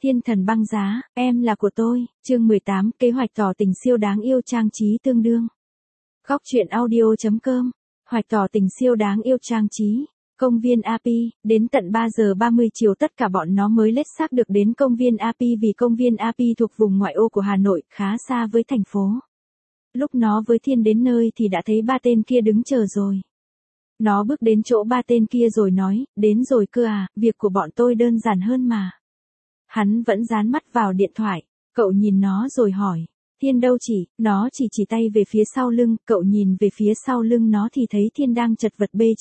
Thiên thần băng giá, em là của tôi, chương 18, kế hoạch tỏ tình siêu đáng yêu trang trí tương đương. Góc truyện audio.com, hoạch tỏ tình siêu đáng yêu trang trí. Công viên Api, đến tận 3 giờ 30 chiều tất cả bọn nó mới lết xác được đến công viên Api vì công viên Api thuộc vùng ngoại ô của Hà Nội, khá xa với thành phố. Lúc nó với Thiên đến nơi thì đã thấy ba tên kia đứng chờ rồi. Nó bước đến chỗ ba tên kia rồi nói, đến rồi cơ à, việc của bọn tôi đơn giản hơn mà. Hắn vẫn dán mắt vào điện thoại, cậu nhìn nó rồi hỏi, Thiên đâu chỉ, nó chỉ tay về phía sau lưng, cậu nhìn về phía sau lưng nó thì thấy Thiên đang chật vật bê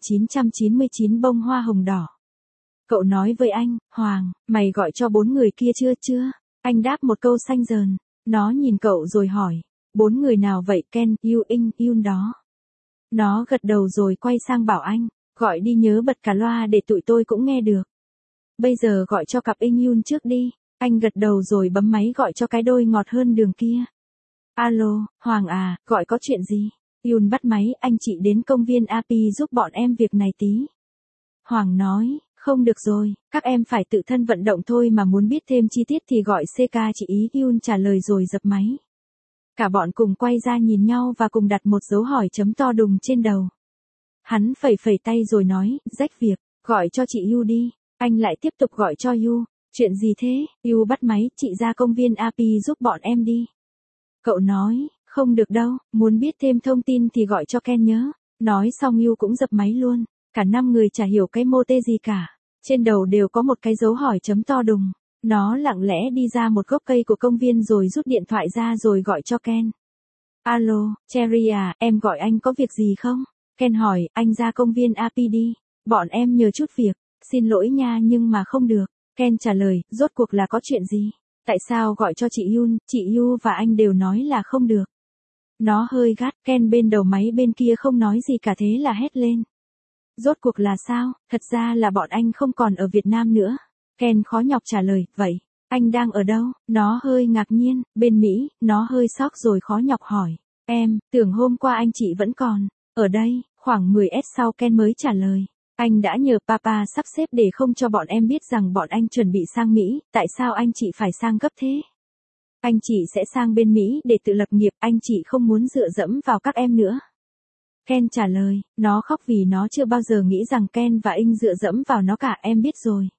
9999 bông hoa hồng đỏ. Cậu nói với anh, Hoàng, mày gọi cho 4 người kia chưa? Anh đáp một câu xanh dờn, nó nhìn cậu rồi hỏi, 4 người nào vậy Ken, Yun đó. Nó gật đầu rồi quay sang bảo anh, gọi đi nhớ bật cả loa để tụi tôi cũng nghe được. Bây giờ gọi cho cặp Yun trước đi. Anh gật đầu rồi bấm máy gọi cho cái đôi ngọt hơn đường kia. Alo, Hoàng à, gọi có chuyện gì? Yun bắt máy, anh chị đến công viên Api giúp bọn em việc này tí. Hoàng nói, không được rồi, các em phải tự thân vận động thôi mà muốn biết thêm chi tiết thì gọi CK chị ý. Yun trả lời rồi dập máy. Cả bọn cùng quay ra nhìn nhau và cùng đặt một dấu hỏi chấm to đùng trên đầu. Hắn phẩy tay rồi nói, rách việc, gọi cho chị Yu đi. Anh lại tiếp tục gọi cho Yu. Chuyện gì thế? Yu bắt máy, chị ra công viên Api giúp bọn em đi. Cậu nói, không được đâu, muốn biết thêm thông tin thì gọi cho Ken nhớ. Nói xong Yu cũng dập máy luôn. Cả 5 người chả hiểu cái mô tê gì cả. Trên đầu đều có một cái dấu hỏi chấm to đùng. Nó lặng lẽ đi ra một gốc cây của công viên rồi rút điện thoại ra rồi gọi cho Ken. Alo, Cherry à, em gọi anh có việc gì không? Ken hỏi, anh ra công viên Api đi. Bọn em nhờ chút việc. Xin lỗi nha nhưng mà không được. Ken trả lời, rốt cuộc là có chuyện gì? Tại sao gọi cho chị Yun, chị Yu và anh đều nói là không được? Nó hơi gắt, Ken bên đầu máy bên kia không nói gì cả thế là hét lên. Rốt cuộc là sao? Thật ra là bọn anh không còn ở Việt Nam nữa. Ken khó nhọc trả lời, vậy, anh đang ở đâu? Nó hơi ngạc nhiên, bên Mỹ, nó hơi sốc rồi khó nhọc hỏi. Em, tưởng hôm qua anh chị vẫn còn. Ở đây, khoảng 10s sau Ken mới trả lời. Anh đã nhờ Papa sắp xếp để không cho bọn em biết rằng bọn anh chuẩn bị sang Mỹ, tại sao anh chị phải sang gấp thế? Anh chị sẽ sang bên Mỹ để tự lập nghiệp, anh chị không muốn dựa dẫm vào các em nữa. Ken trả lời, nó khóc vì nó chưa bao giờ nghĩ rằng Ken và anh dựa dẫm vào nó cả, em biết rồi.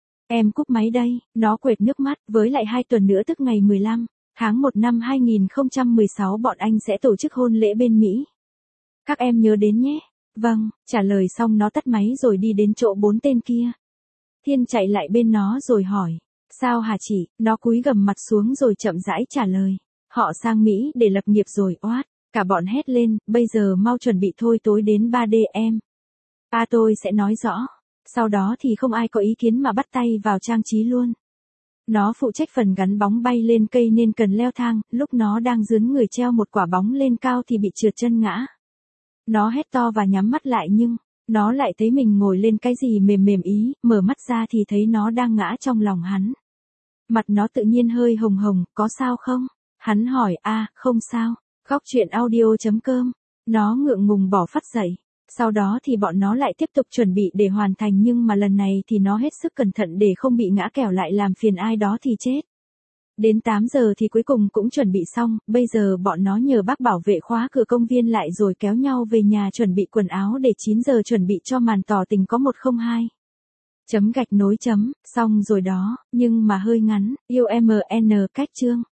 Em cúp máy đây, nó quệt nước mắt, với lại 2 tuần nữa tức ngày 15 tháng 1 năm 2016 bọn anh sẽ tổ chức hôn lễ bên Mỹ. Các em nhớ đến nhé. Vâng, trả lời xong nó tắt máy rồi đi đến chỗ 4 tên kia. Thiên chạy lại bên nó rồi hỏi, sao hả chị? Nó cúi gằm mặt xuống rồi chậm rãi trả lời, họ sang Mỹ để lập nghiệp rồi oát. Cả bọn hét lên, bây giờ mau chuẩn bị thôi tối đến 3D em. Tôi sẽ nói rõ. Sau đó thì không ai có ý kiến mà bắt tay vào trang trí luôn. Nó phụ trách phần gắn bóng bay lên cây nên cần leo thang, lúc nó đang dướn người treo một quả bóng lên cao thì bị trượt chân ngã. Nó hét to và nhắm mắt lại nhưng, nó lại thấy mình ngồi lên cái gì mềm ý, mở mắt ra thì thấy nó đang ngã trong lòng hắn. Mặt nó tự nhiên hơi hồng hồng, có sao không? Hắn hỏi, không sao. Góc truyện audio.com. Nó ngượng ngùng bỏ phắt dậy. Sau đó thì bọn nó lại tiếp tục chuẩn bị để hoàn thành nhưng mà lần này thì nó hết sức cẩn thận để không bị ngã kẻo lại làm phiền ai đó thì chết. Đến 8 giờ thì cuối cùng cũng chuẩn bị xong, bây giờ bọn nó nhờ bác bảo vệ khóa cửa công viên lại rồi kéo nhau về nhà chuẩn bị quần áo để 9 giờ chuẩn bị cho màn tỏ tình có 102. Chấm gạch nối chấm, xong rồi đó, nhưng mà hơi ngắn, yêu MN cách chương.